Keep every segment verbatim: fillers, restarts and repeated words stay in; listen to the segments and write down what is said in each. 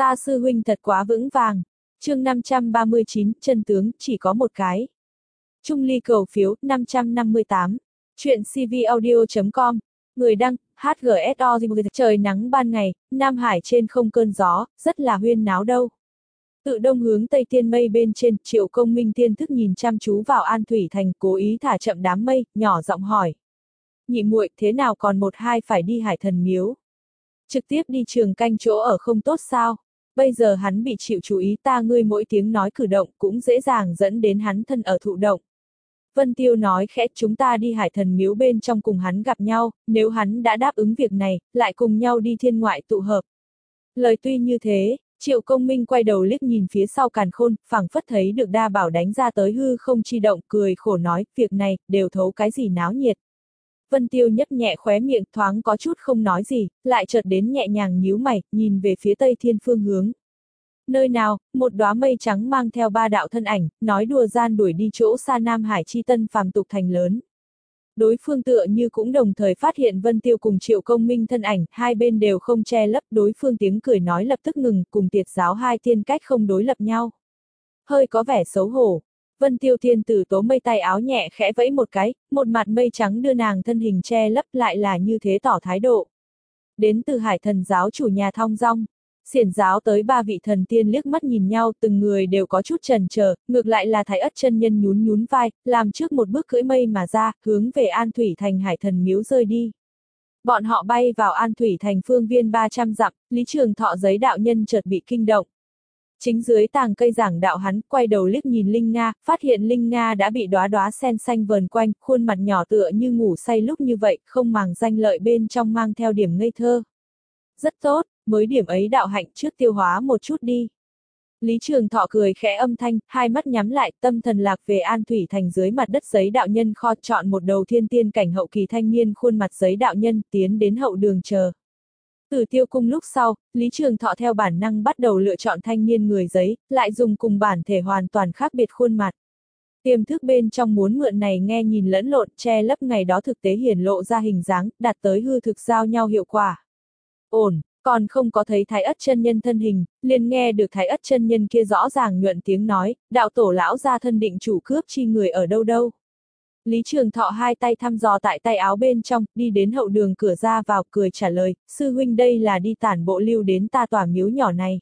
Ta sư huynh thật quá vững vàng. Chương năm trăm ba mươi chín, chân tướng chỉ có một cái. Trung ly cầu phiếu, năm trăm năm mươi tám. Chuyện cvaudio chấm com. Người đăng, hát giê ét o. Trời nắng ban ngày, Nam Hải trên không cơn gió, rất là huyên náo đâu. Tự đông hướng tây tiên mây bên trên, Triệu Công Minh tiên thức nhìn chăm chú vào An Thủy Thành, cố ý thả chậm đám mây, nhỏ giọng hỏi. Nhị muội, thế nào còn một hai phải đi Hải Thần Miếu? Trực tiếp đi trường canh chỗ ở không tốt sao? Bây giờ hắn bị chịu chú ý, ta ngươi mỗi tiếng nói cử động cũng dễ dàng dẫn đến hắn thân ở thụ động. Vân Tiêu nói khẽ, chúng ta đi Hải Thần Miếu bên trong cùng hắn gặp nhau, nếu hắn đã đáp ứng việc này, lại cùng nhau đi thiên ngoại tụ hợp. Lời tuy như thế, Triệu Công Minh quay đầu liếc nhìn phía sau Càn Khôn, phảng phất thấy được đa bảo đánh ra tới hư không chi động, cười khổ nói, việc này, đều thấu cái gì náo nhiệt. Vân Tiêu nhấp nhẹ khóe miệng, thoáng có chút không nói gì, lại chợt đến nhẹ nhàng nhíu mày, nhìn về phía tây thiên phương hướng. Nơi nào, một đóa mây trắng mang theo ba đạo thân ảnh, nói đùa gian đuổi đi chỗ xa Nam Hải chi tân phàm tục thành lớn. Đối phương tựa như cũng đồng thời phát hiện Vân Tiêu cùng Triệu Công Minh thân ảnh, hai bên đều không che lấp, đối phương tiếng cười nói lập tức ngừng, cùng Tiệt giáo hai tiên cách không đối lập nhau. Hơi có vẻ xấu hổ. Vân Tiêu tiên tử tố mây tay áo nhẹ khẽ vẫy một cái, một mặt mây trắng đưa nàng thân hình che lấp, lại là như thế tỏ thái độ. Đến từ Hải Thần giáo chủ nhà Thong Dong, Xiển giáo tới ba vị thần tiên liếc mắt nhìn nhau, từng người đều có chút chần chờ, ngược lại là Thái Ất chân nhân nhún nhún vai, làm trước một bước cưỡi mây mà ra, hướng về An Thủy Thành Hải Thần Miếu rơi đi. Bọn họ bay vào An Thủy Thành phương viên ba trăm dặm, Lý Trường Thọ giấy đạo nhân chợt bị kinh động. Chính dưới tàng cây giảng đạo hắn, quay đầu liếc nhìn Linh Nga, phát hiện Linh Nga đã bị đóa đóa sen xanh vờn quanh, khuôn mặt nhỏ tựa như ngủ say lúc như vậy, không màng danh lợi bên trong mang theo điểm ngây thơ. Rất tốt, mới điểm ấy đạo hạnh trước tiêu hóa một chút đi. Lý Trường Thọ cười khẽ âm thanh, hai mắt nhắm lại, tâm thần lạc về An Thủy Thành dưới mặt đất giấy đạo nhân kho, chọn một đầu thiên tiên cảnh hậu kỳ thanh niên khuôn mặt giấy đạo nhân, tiến đến hậu đường chờ. Từ tiêu cung lúc sau, Lý Trường Thọ theo bản năng bắt đầu lựa chọn thanh niên người giấy, lại dùng cùng bản thể hoàn toàn khác biệt khuôn mặt. Tiềm thức bên trong muốn mượn này nghe nhìn lẫn lộn, che lấp ngày đó thực tế hiển lộ ra hình dáng, đạt tới hư thực giao nhau hiệu quả. Ổn, còn không có thấy Thái Ất chân nhân thân hình, liền nghe được Thái Ất chân nhân kia rõ ràng nhuận tiếng nói, đạo tổ lão gia thân định chủ cướp chi người ở đâu đâu. Lý Trường Thọ hai tay thăm dò tại tay áo bên trong, đi đến hậu đường cửa ra vào, cười trả lời, sư huynh đây là đi tản bộ lưu đến ta tòa miếu nhỏ này.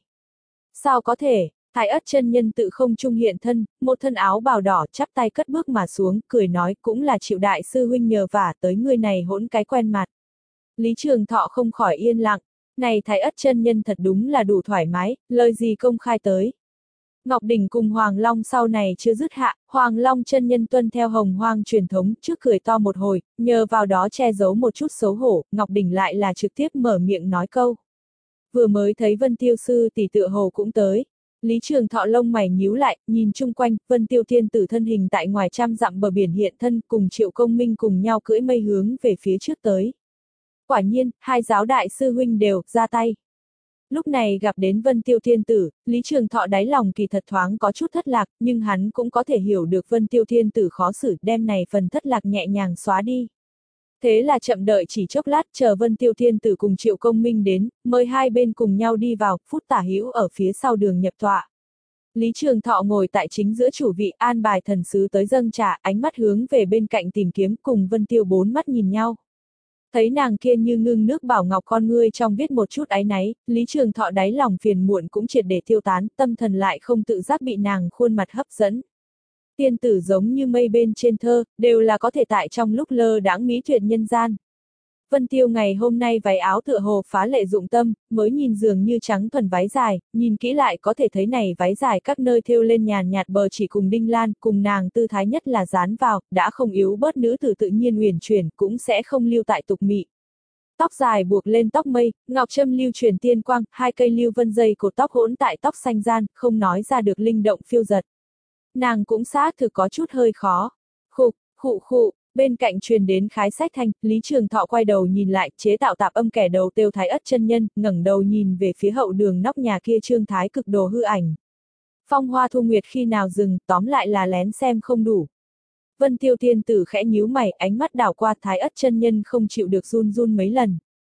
Sao có thể, Thái Ất chân nhân tự không trung hiện thân, một thân áo bào đỏ chắp tay cất bước mà xuống, cười nói cũng là chịu đại sư huynh nhờ vả tới người này hỗn cái quen mặt. Lý Trường Thọ không khỏi yên lặng, này Thái Ất chân nhân thật đúng là đủ thoải mái, lời gì công khai tới. Ngọc Đỉnh cùng Hoàng Long sau này chưa dứt hạ, Hoàng Long chân nhân tuân theo hồng hoang truyền thống, trước cười to một hồi, nhờ vào đó che giấu một chút xấu hổ, Ngọc Đỉnh lại là trực tiếp mở miệng nói câu. Vừa mới thấy Vân Tiêu sư tỷ tựa hồ cũng tới. Lý Trường Thọ lông mày nhíu lại, nhìn chung quanh, Vân Tiêu thiên tử thân hình tại ngoài trăm dặm bờ biển hiện thân, cùng Triệu Công Minh cùng nhau cưỡi mây hướng về phía trước tới. Quả nhiên, hai giáo đại sư huynh đều ra tay. Lúc này gặp đến Vân Tiêu thiên tử, Lý Trường Thọ đáy lòng kỳ thật thoáng có chút thất lạc, nhưng hắn cũng có thể hiểu được Vân Tiêu thiên tử khó xử, đem này phần thất lạc nhẹ nhàng xóa đi. Thế là chậm đợi chỉ chốc lát, chờ Vân Tiêu thiên tử cùng Triệu Công Minh đến, mời hai bên cùng nhau đi vào, phút tả hữu ở phía sau đường nhập tọa. Lý Trường Thọ ngồi tại chính giữa chủ vị, an bài thần sứ tới dâng trà, ánh mắt hướng về bên cạnh tìm kiếm, cùng Vân Tiêu bốn mắt nhìn nhau. Thấy nàng kia như ngưng nước bảo ngọc con ngươi trong viết một chút áy náy, Lý Trường Thọ đáy lòng phiền muộn cũng triệt để tiêu tán, tâm thần lại không tự giác bị nàng khuôn mặt hấp dẫn. Tiên tử giống như mây bên trên thơ, đều là có thể tại trong lúc lơ đãng mỹ tuyệt nhân gian. Vân Tiêu ngày hôm nay váy áo tựa hồ phá lệ dụng tâm, mới nhìn dường như trắng thuần váy dài, nhìn kỹ lại có thể thấy này váy dài các nơi thêu lên nhàn nhạt bờ chỉ cùng đinh lan, cùng nàng tư thái nhất là dán vào, đã không yếu bớt nữ tử tự nhiên uyển chuyển, cũng sẽ không lưu tại tục mị. Tóc dài buộc lên tóc mây, ngọc trâm lưu truyền tiên quang, hai cây lưu vân dây cột tóc hỗn tại tóc xanh gian, không nói ra được linh động phiêu giật. Nàng cũng xác thực có chút hơi khó. Khục, khụ khụ. Bên cạnh truyền đến khái sách thanh, Lý Trường Thọ quay đầu nhìn lại, chế tạo tạp âm kẻ đầu tiêu Thái Ất chân nhân, ngẩng đầu nhìn về phía hậu đường nóc nhà kia trương thái cực đồ hư ảnh. Phong hoa thu nguyệt khi nào dừng, tóm lại là lén xem không đủ. Vân Tiêu tiên tử khẽ nhíu mày, ánh mắt đảo qua Thái Ất chân nhân không chịu được run run mấy lần.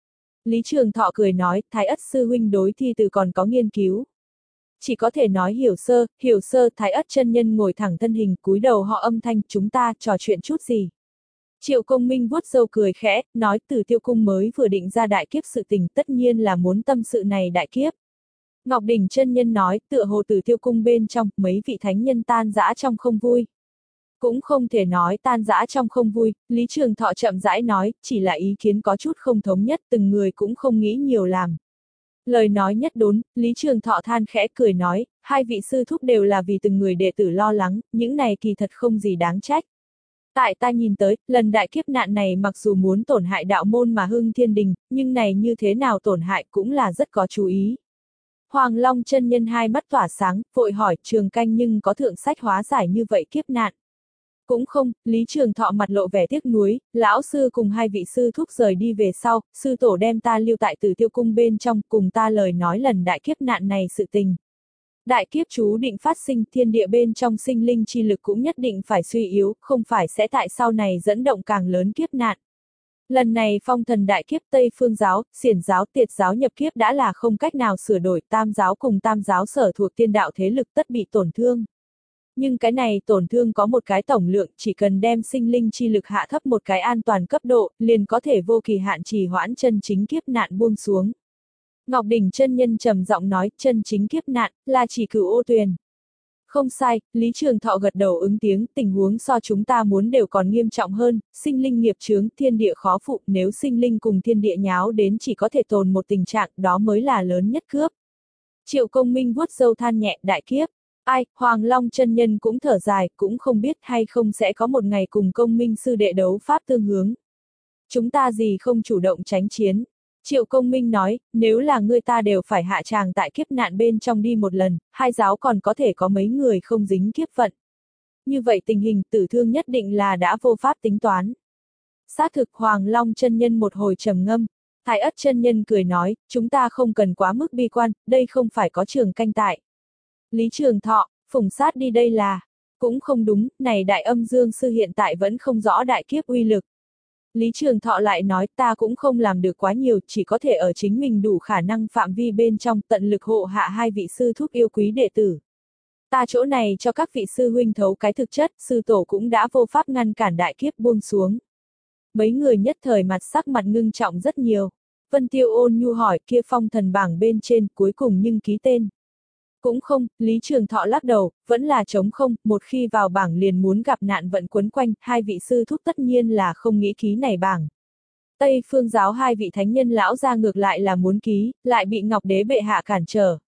Lý Trường Thọ cười nói, Thái Ất sư huynh đối thi từ còn có nghiên cứu. Chỉ có thể nói hiểu sơ, hiểu sơ. Thái Ất chân nhân ngồi thẳng thân hình, cúi đầu họ âm thanh, chúng ta trò chuyện chút gì. Triệu Công Minh vuốt râu cười khẽ, nói Tử Tiêu Cung mới vừa định ra đại kiếp sự tình, tất nhiên là muốn tâm sự này đại kiếp. Ngọc Đỉnh chân nhân nói, tựa hồ Tử Tiêu Cung bên trong, mấy vị thánh nhân tan rã trong không vui. Cũng không thể nói tan rã trong không vui, Lý Trường Thọ chậm rãi nói, chỉ là ý kiến có chút không thống nhất, từng người cũng không nghĩ nhiều làm. Lời nói nhất đốn, Lý Trường Thọ than khẽ cười nói, hai vị sư thúc đều là vì từng người đệ tử lo lắng, những này kỳ thật không gì đáng trách. Tại ta nhìn tới, lần đại kiếp nạn này mặc dù muốn tổn hại đạo môn mà hưng thiên đình, nhưng này như thế nào tổn hại cũng là rất có chú ý. Hoàng Long chân nhân hai mắt tỏa sáng, vội hỏi Trường Canh nhưng có thượng sách hóa giải như vậy kiếp nạn. Cũng không, Lý Trường Thọ mặt lộ vẻ tiếc nuối, lão sư cùng hai vị sư thúc rời đi về sau, sư tổ đem ta lưu tại Tử Tiêu Cung bên trong, cùng ta lời nói lần đại kiếp nạn này sự tình. Đại kiếp chú định phát sinh, thiên địa bên trong sinh linh chi lực cũng nhất định phải suy yếu, không phải sẽ tại sau này dẫn động càng lớn kiếp nạn. Lần này phong thần đại kiếp Tây Phương giáo, Xiển giáo, Tiệt giáo nhập kiếp đã là không cách nào sửa đổi, Tam giáo cùng Tam giáo sở thuộc tiên đạo thế lực tất bị tổn thương. Nhưng cái này tổn thương có một cái tổng lượng, chỉ cần đem sinh linh chi lực hạ thấp một cái an toàn cấp độ, liền có thể vô kỳ hạn trì hoãn chân chính kiếp nạn buông xuống. Ngọc Đỉnh chân nhân trầm giọng nói, chân chính kiếp nạn, là chỉ Cửu Ô Tuyền. Không sai, Lý Trường Thọ gật đầu ứng tiếng, tình huống so chúng ta muốn đều còn nghiêm trọng hơn, sinh linh nghiệp chướng, thiên địa khó phụ, nếu sinh linh cùng thiên địa nháo đến chỉ có thể tồn một tình trạng, đó mới là lớn nhất cướp. Triệu Công Minh vuốt râu than nhẹ, đại kiếp. Ai, Hoàng Long chân nhân cũng thở dài, cũng không biết hay không sẽ có một ngày cùng Công Minh sư đệ đấu pháp tương hướng. Chúng ta gì không chủ động tránh chiến. Triệu Công Minh nói, nếu là ngươi ta đều phải hạ tràng tại kiếp nạn bên trong đi một lần, hai giáo còn có thể có mấy người không dính kiếp vận. Như vậy tình hình tử thương nhất định là đã vô pháp tính toán. Xác thực Hoàng Long chân nhân một hồi trầm ngâm, Thái Ất chân nhân cười nói, chúng ta không cần quá mức bi quan, đây không phải có Trường Canh tại. Lý Trường Thọ, Phùng Sát đi đây là, cũng không đúng, này Đại Âm Dương sư hiện tại vẫn không rõ đại kiếp uy lực. Lý Trường Thọ lại nói ta cũng không làm được quá nhiều, chỉ có thể ở chính mình đủ khả năng phạm vi bên trong tận lực hộ hạ hai vị sư thúc yêu quý đệ tử. Ta chỗ này cho các vị sư huynh thấu cái thực chất, sư tổ cũng đã vô pháp ngăn cản đại kiếp buông xuống. Mấy người nhất thời mặt sắc mặt ngưng trọng rất nhiều. Vân Tiêu ôn nhu hỏi kia phong thần bảng bên trên cuối cùng nhưng ký tên. Cũng không, Lý Trường Thọ lắc đầu, vẫn là trống không, một khi vào bảng liền muốn gặp nạn vận quấn quanh, hai vị sư thúc tất nhiên là không nghĩ ký này bảng. Tây Phương giáo hai vị thánh nhân lão ra ngược lại là muốn ký, lại bị Ngọc Đế bệ hạ cản trở.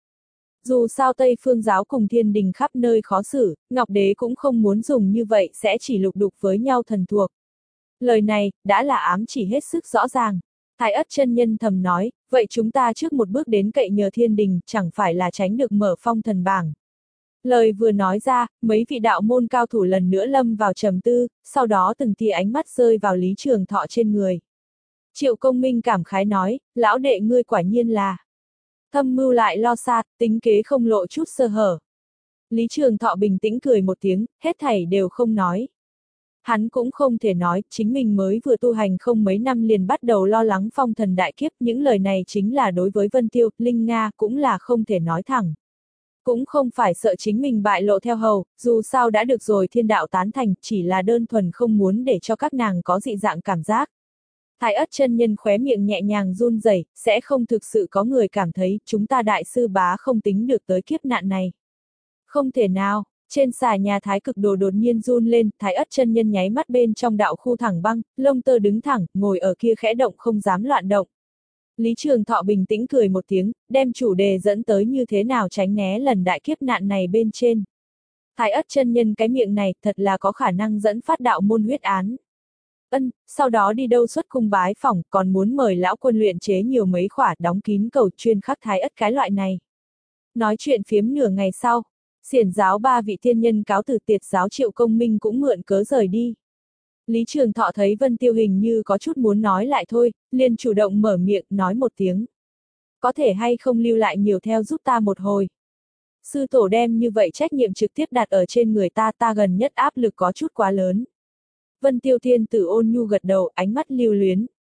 Dù sao Tây Phương giáo cùng thiên đình khắp nơi khó xử, Ngọc Đế cũng không muốn dùng như vậy sẽ chỉ lục đục với nhau thần thuộc. Lời này, đã là ám chỉ hết sức rõ ràng. Thái Ất chân nhân thầm nói, vậy chúng ta trước một bước đến cậy nhờ thiên đình, chẳng phải là tránh được mở phong thần bảng. Lời vừa nói ra, mấy vị đạo môn cao thủ lần nữa lâm vào trầm tư, sau đó từng tia ánh mắt rơi vào Lý Trường Thọ trên người. Triệu Công Minh cảm khái nói, lão đệ ngươi quả nhiên là thâm mưu lại lo xa, tính kế không lộ chút sơ hở. Lý Trường Thọ bình tĩnh cười một tiếng, hết thảy đều không nói. Hắn cũng không thể nói, chính mình mới vừa tu hành không mấy năm liền bắt đầu lo lắng phong thần đại kiếp, những lời này chính là đối với Vân Tiêu, Linh Nga cũng là không thể nói thẳng. Cũng không phải sợ chính mình bại lộ theo hầu, dù sao đã được rồi thiên đạo tán thành, chỉ là đơn thuần không muốn để cho các nàng có dị dạng cảm giác. Thái Ất chân nhân khóe miệng nhẹ nhàng run rẩy, sẽ không thực sự có người cảm thấy chúng ta đại sư bá không tính được tới kiếp nạn này. Không thể nào. Trên xà nhà Thái Cực Đồ đột nhiên run lên, Thái Ất chân nhân nháy mắt bên trong đạo khu thẳng băng, lông tơ đứng thẳng, ngồi ở kia khẽ động không dám loạn động. Lý Trường Thọ bình tĩnh cười một tiếng, đem chủ đề dẫn tới như thế nào tránh né lần đại kiếp nạn này bên trên. Thái Ất chân nhân cái miệng này thật là có khả năng dẫn phát đạo môn huyết án. Ân, sau đó đi đâu xuất cung bái phỏng, còn muốn mời lão quân luyện chế nhiều mấy khỏa đóng kín cầu chuyên khắc Thái Ất cái loại này. Nói chuyện phiếm nửa ngày sau. Xiển giáo ba vị thiên nhân cáo từ Tiệt giáo Triệu Công Minh cũng mượn cớ rời đi. Lý Trường Thọ thấy Vân Tiêu hình như có chút muốn nói lại thôi, liền chủ động mở miệng nói một tiếng. Có thể hay không lưu lại nhiều theo giúp ta một hồi. Sư tổ đem như vậy trách nhiệm trực tiếp đặt ở trên người ta ta gần nhất áp lực có chút quá lớn. Vân Tiêu thiên tử ôn nhu gật đầu ánh mắt lưu luyến.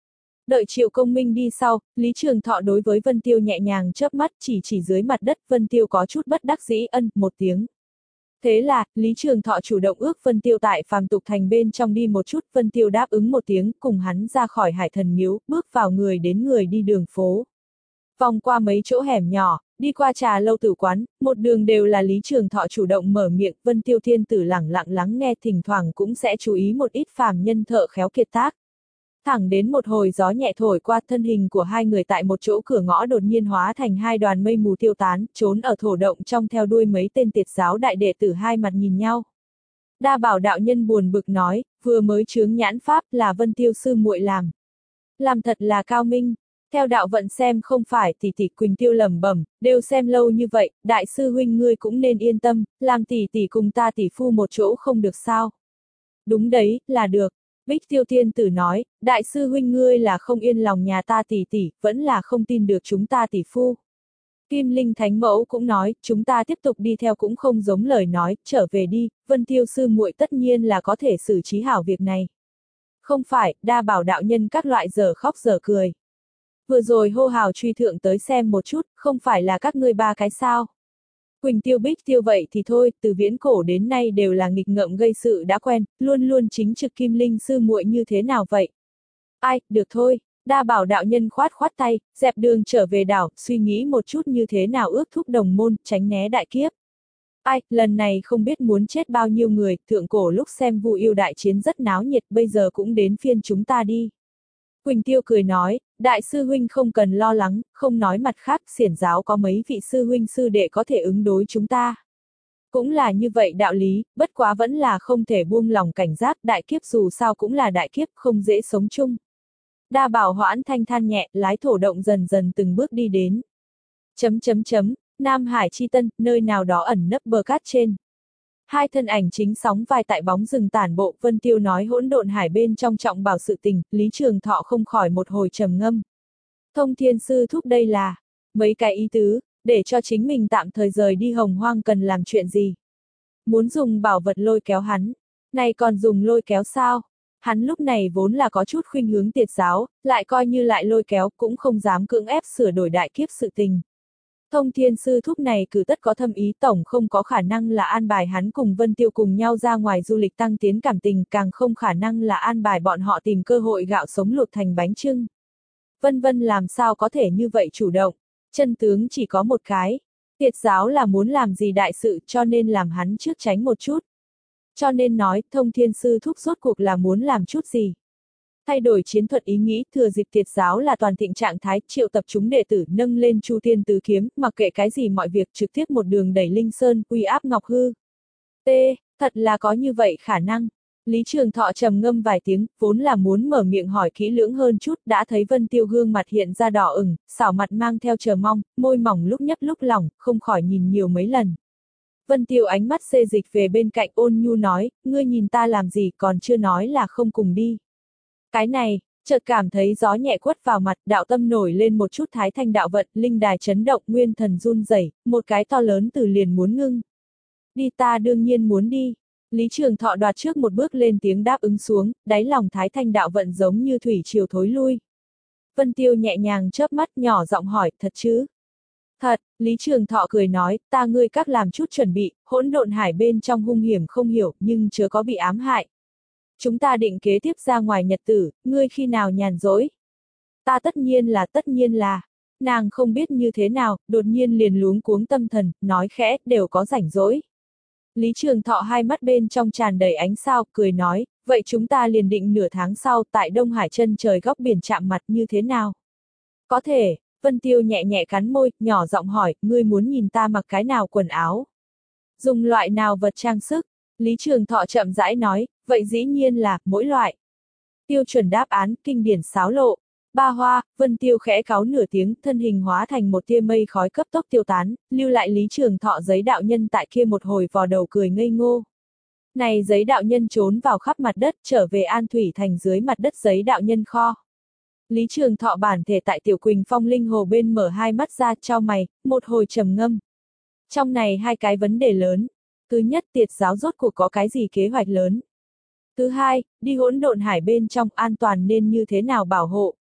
Đợi Triệu Công Minh đi sau, Lý Trường Thọ đối với Vân Tiêu nhẹ nhàng chớp mắt chỉ chỉ dưới mặt đất, Vân Tiêu có chút bất đắc dĩ ân một tiếng. Thế là, Lý Trường Thọ chủ động ước Vân Tiêu tại Phàm Tục Thành bên trong đi một chút, Vân Tiêu đáp ứng một tiếng, cùng hắn ra khỏi Hải Thần Miếu, bước vào người đến người đi đường phố. Vòng qua mấy chỗ hẻm nhỏ, đi qua trà lâu tử quán, một đường đều là Lý Trường Thọ chủ động mở miệng, Vân Tiêu thiên tử lẳng lặng lắng nghe, thỉnh thoảng cũng sẽ chú ý một ít phàm nhân thợ khéo kiệt tác. Thẳng đến một hồi gió nhẹ thổi qua, thân hình của hai người tại một chỗ cửa ngõ đột nhiên hóa thành hai đoàn mây mù tiêu tán, trốn ở thổ động trong theo đuôi mấy tên tiệt giáo đại đệ tử hai mặt nhìn nhau. Đa Bảo đạo nhân buồn bực nói, vừa mới chướng nhãn pháp là Vân Tiêu sư muội làm. Làm thật là cao minh. Theo đạo vận xem không phải tỷ tỷ, Quỳnh Tiêu lẩm bẩm, đều xem lâu như vậy, đại sư huynh ngươi cũng nên yên tâm, làm tỷ tỷ cùng ta tỷ phu một chỗ không được sao. Đúng đấy, là được. Bích Tiêu Thiên Tử nói, đại sư huynh ngươi là không yên lòng nhà ta tỷ tỷ, vẫn là không tin được chúng ta tỷ phu. Kim Linh Thánh Mẫu cũng nói, chúng ta tiếp tục đi theo cũng không giống lời nói, trở về đi, Vân Tiêu sư muội tất nhiên là có thể xử trí hảo việc này. Không phải, Đa Bảo đạo nhân các loại giờ khóc giờ cười. Vừa rồi hô hào truy thượng tới xem một chút, không phải là các ngươi ba cái sao. Quỳnh Tiêu Bích Tiêu vậy thì thôi, từ viễn cổ đến nay đều là nghịch ngợm gây sự đã quen, luôn luôn chính trực Kim Linh sư muội như thế nào vậy? Ai, được thôi, Đa Bảo đạo nhân khoát khoát tay, dẹp đường trở về đảo, suy nghĩ một chút như thế nào ước thúc đồng môn, tránh né đại kiếp. Ai, lần này không biết muốn chết bao nhiêu người, thượng cổ lúc xem Vu Yêu đại chiến rất náo nhiệt, bây giờ cũng đến phiên chúng ta đi. Quỳnh Tiêu cười nói, đại sư huynh không cần lo lắng, không nói mặt khác, xiển giáo có mấy vị sư huynh sư đệ có thể ứng đối chúng ta. Cũng là như vậy đạo lý, bất quá vẫn là không thể buông lòng cảnh giác, đại kiếp dù sao cũng là đại kiếp, không dễ sống chung. Đa Bảo hoãn thanh than nhẹ, lái thổ động dần dần từng bước đi đến. Chấm chấm chấm, Nam Hải Chi Tân, nơi nào đó ẩn nấp bờ cát trên. Hai thân ảnh chính sóng vai tại bóng rừng tản bộ, Vân Tiêu nói hỗn độn hải bên trong trọng bảo sự tình, Lý Trường Thọ không khỏi một hồi trầm ngâm. Thông Thiên Sư thúc đây là, mấy cái ý tứ, để cho chính mình tạm thời rời đi Hồng Hoang cần làm chuyện gì. Muốn dùng bảo vật lôi kéo hắn, này còn dùng lôi kéo sao? Hắn lúc này vốn là có chút khuynh hướng tiệt giáo, lại coi như lại lôi kéo cũng không dám cưỡng ép sửa đổi đại kiếp sự tình. Thông Thiên Sư thúc này cử tất có thâm ý, tổng không có khả năng là an bài hắn cùng Vân Tiêu cùng nhau ra ngoài du lịch tăng tiến cảm tình, càng không khả năng là an bài bọn họ tìm cơ hội gạo sống luộc thành bánh chưng. Vân Vân làm sao có thể như vậy chủ động, chân tướng chỉ có một cái, tiệt giáo là muốn làm gì đại sự cho nên làm hắn trước tránh một chút. Cho nên nói, Thông Thiên Sư thúc rốt cuộc là muốn làm chút gì. Thay đổi chiến thuật ý nghĩ, thừa dịp tiệt giáo là toàn thịnh trạng thái, triệu tập chúng đệ tử nâng lên Chu Thiên Tứ Kiếm, mặc kệ cái gì mọi việc trực tiếp một đường đẩy Linh Sơn, uy áp Ngọc Hư. T, thật là có như vậy khả năng. Lý Trường Thọ trầm ngâm vài tiếng, vốn là muốn mở miệng hỏi kỹ lưỡng hơn chút, đã thấy Vân Tiêu gương mặt hiện ra đỏ ửng, xảo mặt mang theo chờ mong, môi mỏng lúc nhấp lúc lỏng, không khỏi nhìn nhiều mấy lần. Vân Tiêu ánh mắt xê dịch về bên cạnh ôn nhu nói, ngươi nhìn ta làm gì còn chưa nói là không cùng đi. Cái này, chợt cảm thấy gió nhẹ quất vào mặt, đạo tâm nổi lên một chút thái thanh đạo vận, linh đài chấn động, nguyên thần run rẩy, một cái to lớn từ liền muốn ngưng. Đi ta đương nhiên muốn đi. Lý Trường Thọ đoạt trước một bước lên tiếng đáp ứng xuống, đáy lòng thái thanh đạo vận giống như thủy triều thối lui. Vân Tiêu nhẹ nhàng chớp mắt nhỏ giọng hỏi, thật chứ? Thật, Lý Trường Thọ cười nói, ta ngươi các làm chút chuẩn bị, hỗn độn hải bên trong hung hiểm không hiểu, nhưng chớ có bị ám hại. Chúng ta định kế tiếp ra ngoài nhật tử, ngươi khi nào nhàn rỗi? Ta tất nhiên là tất nhiên là, nàng không biết như thế nào, đột nhiên liền luống cuống tâm thần, nói khẽ, đều có rảnh rỗi. Lý Trường Thọ hai mắt bên trong tràn đầy ánh sao, cười nói, vậy chúng ta liền định nửa tháng sau tại Đông Hải chân trời góc biển chạm mặt như thế nào? Có thể, Vân Tiêu nhẹ nhẹ cắn môi, nhỏ giọng hỏi, ngươi muốn nhìn ta mặc cái nào quần áo? Dùng loại nào vật trang sức? Lý Trường Thọ chậm rãi nói, vậy dĩ nhiên là, mỗi loại. Tiêu chuẩn đáp án, kinh điển xáo lộ. Ba hoa, Vân Tiêu khẽ cáu nửa tiếng, thân hình hóa thành một tia mây khói cấp tốc tiêu tán, lưu lại Lý Trường Thọ giấy đạo nhân tại kia một hồi vò đầu cười ngây ngô. Này giấy đạo nhân trốn vào khắp mặt đất, trở về An Thủy Thành dưới mặt đất giấy đạo nhân kho. Lý Trường Thọ bản thể tại Tiểu Quỳnh Phong Linh Hồ bên mở hai mắt ra, trao mày, một hồi trầm ngâm. Trong này hai cái vấn đề lớn. Thứ nhất, tiệt giáo rốt cuộc có cái gì kế hoạch lớn. Thứ hai, đi hỗn độn hải bên trong an toàn nên như thế nào bảo hộ.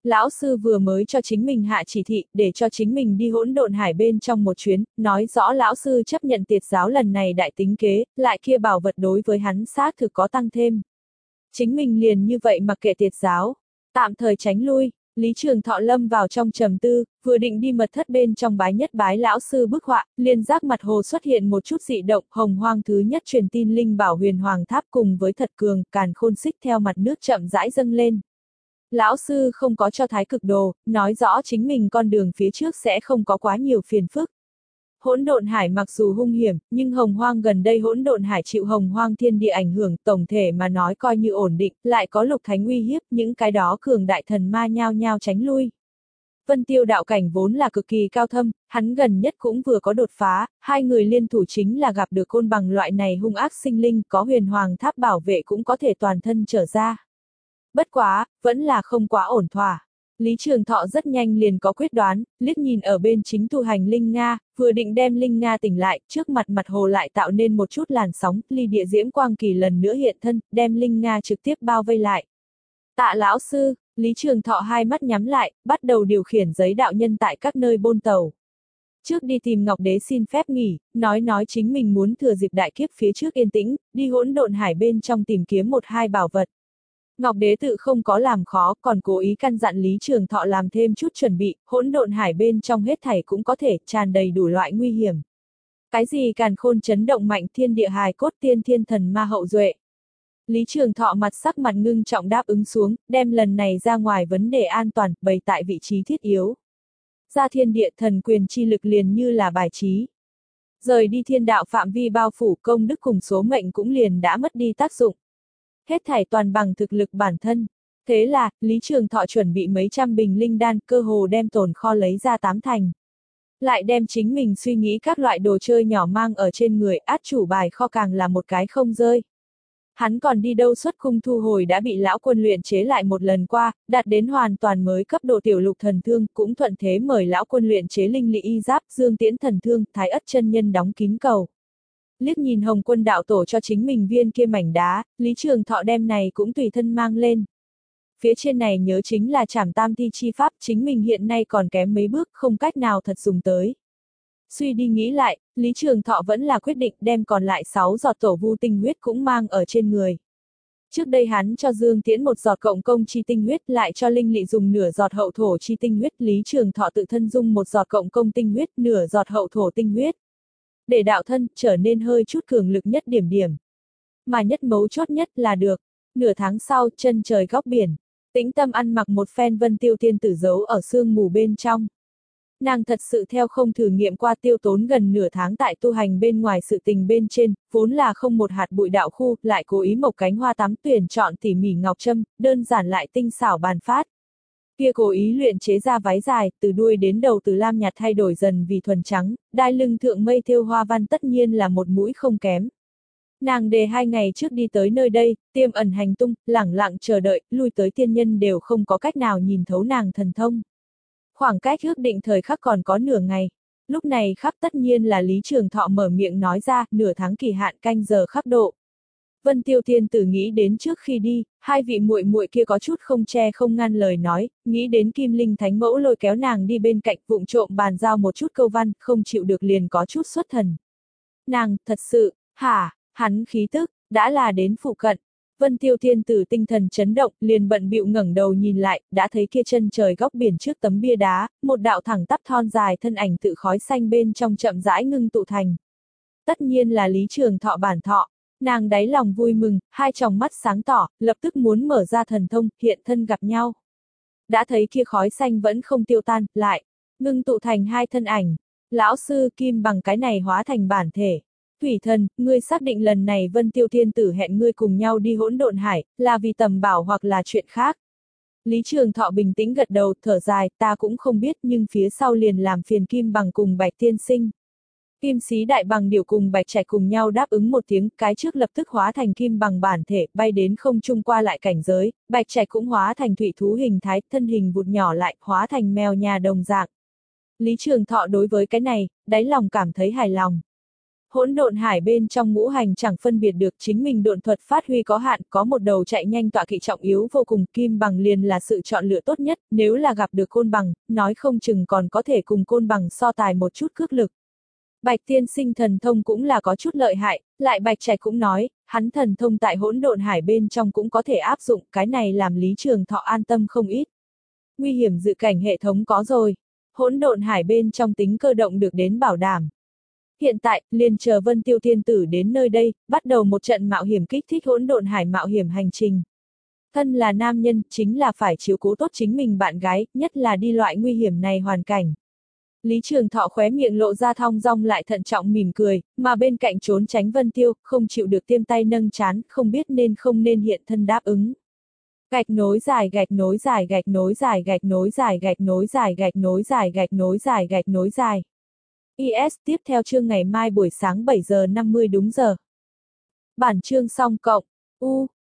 Lão sư vừa mới cho chính mình hạ chỉ thị, để cho chính mình đi hỗn độn hải bên trong một chuyến, nói rõ lão sư chấp nhận tiệt giáo lần này đại tính kế, lại kia bảo vật đối với hắn xác thực có tăng thêm. Chính mình liền như vậy mặc kệ tiệt giáo, tạm thời tránh lui. Lý Trường Thọ lâm vào trong trầm tư, vừa định đi mật thất bên trong bái nhất bái lão sư bức họa, liền giác mặt hồ xuất hiện một chút dị động, hồng hoang thứ nhất truyền tin linh bảo huyền hoàng tháp cùng với thật cường, càn khôn xích theo mặt nước chậm rãi dâng lên. Lão sư không có cho thái cực đồ, nói rõ chính mình con đường phía trước sẽ không có quá nhiều phiền phức. Hỗn độn hải mặc dù hung hiểm, nhưng hồng hoang gần đây hỗn độn hải chịu hồng hoang thiên địa ảnh hưởng, tổng thể mà nói coi như ổn định, lại có lục thánh uy hiếp, những cái đó cường đại thần ma nhao nhao tránh lui. Vân Tiêu đạo cảnh vốn là cực kỳ cao thâm, hắn gần nhất cũng vừa có đột phá, hai người liên thủ chính là gặp được côn bằng loại này hung ác sinh linh, có huyền hoàng tháp bảo vệ cũng có thể toàn thân trở ra. Bất quá, vẫn là không quá ổn thỏa. Lý Trường Thọ rất nhanh liền có quyết đoán, liếc nhìn ở bên chính tu hành Linh Nga, vừa định đem Linh Nga tỉnh lại, trước mặt mặt hồ lại tạo nên một chút làn sóng, ly địa diễm quang kỳ lần nữa hiện thân, đem Linh Nga trực tiếp bao vây lại. Tạ lão sư, Lý Trường Thọ hai mắt nhắm lại, bắt đầu điều khiển giấy đạo nhân tại các nơi bôn tàu. Trước đi tìm Ngọc Đế xin phép nghỉ, nói nói chính mình muốn thừa dịp đại kiếp phía trước yên tĩnh, đi hỗn độn hải bên trong tìm kiếm một hai bảo vật. Ngọc Đế tự không có làm khó, còn cố ý căn dặn Lý Trường Thọ làm thêm chút chuẩn bị, hỗn độn hải bên trong hết thảy cũng có thể tràn đầy đủ loại nguy hiểm. Cái gì càn khôn chấn động mạnh thiên địa hài cốt tiên thiên thần ma hậu duệ. Lý Trường Thọ mặt sắc mặt ngưng trọng đáp ứng xuống, đem lần này ra ngoài vấn đề an toàn, bày tại vị trí thiết yếu. Ra thiên địa thần quyền chi lực liền như là bài trí. Rời đi thiên đạo phạm vi bao phủ công đức cùng số mệnh cũng liền đã mất đi tác dụng. Hết thảy toàn bằng thực lực bản thân. Thế là, Lý Trường Thọ chuẩn bị mấy trăm bình linh đan, cơ hồ đem tồn kho lấy ra tám thành. Lại đem chính mình suy nghĩ các loại đồ chơi nhỏ mang ở trên người, át chủ bài kho càng là một cái không rơi. Hắn còn đi đâu xuất cung thu hồi đã bị lão quân luyện chế lại một lần qua, đạt đến hoàn toàn mới cấp độ tiểu lục thần thương, cũng thuận thế mời lão quân luyện chế linh lị y giáp, dương tiễn thần thương, thái ất chân nhân đóng kín cầu. Liếc nhìn Hồng Quân đạo tổ cho chính mình viên kia mảnh đá, Lý Trường Thọ đem này cũng tùy thân mang lên. Phía trên này nhớ chính là trảm tam thi chi pháp, chính mình hiện nay còn kém mấy bước, không cách nào thật dùng tới. Suy đi nghĩ lại, Lý Trường Thọ vẫn là quyết định đem còn lại sáu giọt tổ vu tinh huyết cũng mang ở trên người. Trước đây hắn cho Dương Tiễn một giọt cộng công chi tinh huyết, lại cho Linh Lị dùng nửa giọt hậu thổ chi tinh huyết, Lý Trường Thọ tự thân dùng một giọt cộng công tinh huyết, nửa giọt hậu thổ tinh huyết. Để đạo thân trở nên hơi chút cường lực nhất điểm điểm. Mà nhất mấu chốt nhất là được. Nửa tháng sau, chân trời góc biển, Tĩnh Tâm ăn mặc một phen Vân Tiêu Tiên tử giấu ở sương mù bên trong. Nàng thật sự theo không thử nghiệm qua tiêu tốn gần nửa tháng tại tu hành bên ngoài sự tình bên trên, vốn là không một hạt bụi đạo khu, lại cố ý mộc cánh hoa tắm tuyển chọn tỉ mỉ ngọc trâm, đơn giản lại tinh xảo bàn phát. Kia cố ý luyện chế ra váy dài, từ đuôi đến đầu từ lam nhạt thay đổi dần vì thuần trắng, đai lưng thượng mây thêu hoa văn tất nhiên là một mũi không kém. Nàng đề hai ngày trước đi tới nơi đây, tiềm ẩn hành tung, lẳng lặng chờ đợi, lui tới tiên nhân đều không có cách nào nhìn thấu nàng thần thông. Khoảng cách ước định thời khắc còn có nửa ngày. Lúc này khắc tất nhiên là Lý Trường Thọ mở miệng nói ra, nửa tháng kỳ hạn canh giờ khắc độ. Vân Tiêu Tiên tử nghĩ đến trước khi đi, hai vị muội muội kia có chút không che không ngăn lời nói, nghĩ đến Kim Linh Thánh Mẫu lôi kéo nàng đi bên cạnh vụng trộm bàn giao một chút câu văn, không chịu được liền có chút xuất thần. Nàng, thật sự, hả, hắn khí tức, đã là đến phụ cận. Vân Tiêu Tiên tử tinh thần chấn động, liền bận bịu ngẩng đầu nhìn lại, đã thấy kia chân trời góc biển trước tấm bia đá, một đạo thẳng tắp thon dài thân ảnh tự khói xanh bên trong chậm rãi ngưng tụ thành. Tất nhiên là Lý Trường Thọ bản thọ. Nàng đáy lòng vui mừng, hai tròng mắt sáng tỏ, lập tức muốn mở ra thần thông, hiện thân gặp nhau. Đã thấy kia khói xanh vẫn không tiêu tan, lại, ngưng tụ thành hai thân ảnh. Lão sư Kim bằng cái này hóa thành bản thể. Thủy thần, ngươi xác định lần này Vân Tiêu Tiên tử hẹn ngươi cùng nhau đi hỗn độn hải, là vì tầm bảo hoặc là chuyện khác. Lý Trường Thọ bình tĩnh gật đầu, thở dài, ta cũng không biết nhưng phía sau liền làm phiền Kim bằng cùng Bạch tiên sinh. Kim sĩ đại bằng điểu cùng Bạch Trạch cùng nhau đáp ứng một tiếng, cái trước lập tức hóa thành kim bằng bản thể, bay đến không trung qua lại cảnh giới, Bạch Trạch cũng hóa thành thủy thú hình thái, thân hình vụt nhỏ lại, hóa thành mèo nhà đồng dạng. Lý Trường Thọ đối với cái này, đáy lòng cảm thấy hài lòng. Hỗn độn hải bên trong ngũ hành chẳng phân biệt được, chính mình độn thuật phát huy có hạn, có một đầu chạy nhanh tọa kỵ trọng yếu vô cùng, kim bằng liền là sự chọn lựa tốt nhất, nếu là gặp được côn bằng, nói không chừng còn có thể cùng côn bằng so tài một chút cước lực. Bạch tiên sinh thần thông cũng là có chút lợi hại, lại Bạch Trạch cũng nói, hắn thần thông tại hỗn độn hải bên trong cũng có thể áp dụng, cái này làm Lý Trường Thọ an tâm không ít. Nguy hiểm dự cảnh hệ thống có rồi, hỗn độn hải bên trong tính cơ động được đến bảo đảm. Hiện tại, liền chờ Vân Tiêu Thiên Tử đến nơi đây, bắt đầu một trận mạo hiểm kích thích hỗn độn hải mạo hiểm hành trình. Thân là nam nhân, chính là phải chiếu cố tốt chính mình bạn gái, nhất là đi loại nguy hiểm này hoàn cảnh. Lý Trường Thọ khóe miệng lộ ra thong dong lại thận trọng mỉm cười, mà bên cạnh trốn tránh Vân Tiêu, không chịu được tiêm tay nâng chán, không biết nên không nên hiện thân đáp ứng. Gạch nối dài gạch nối dài gạch nối dài gạch nối dài gạch nối dài gạch nối dài gạch nối dài gạch nối dài. i ét tiếp theo chương ngày mai buổi sáng bảy giờ năm mươi đúng giờ. Bản chương xong cộng. U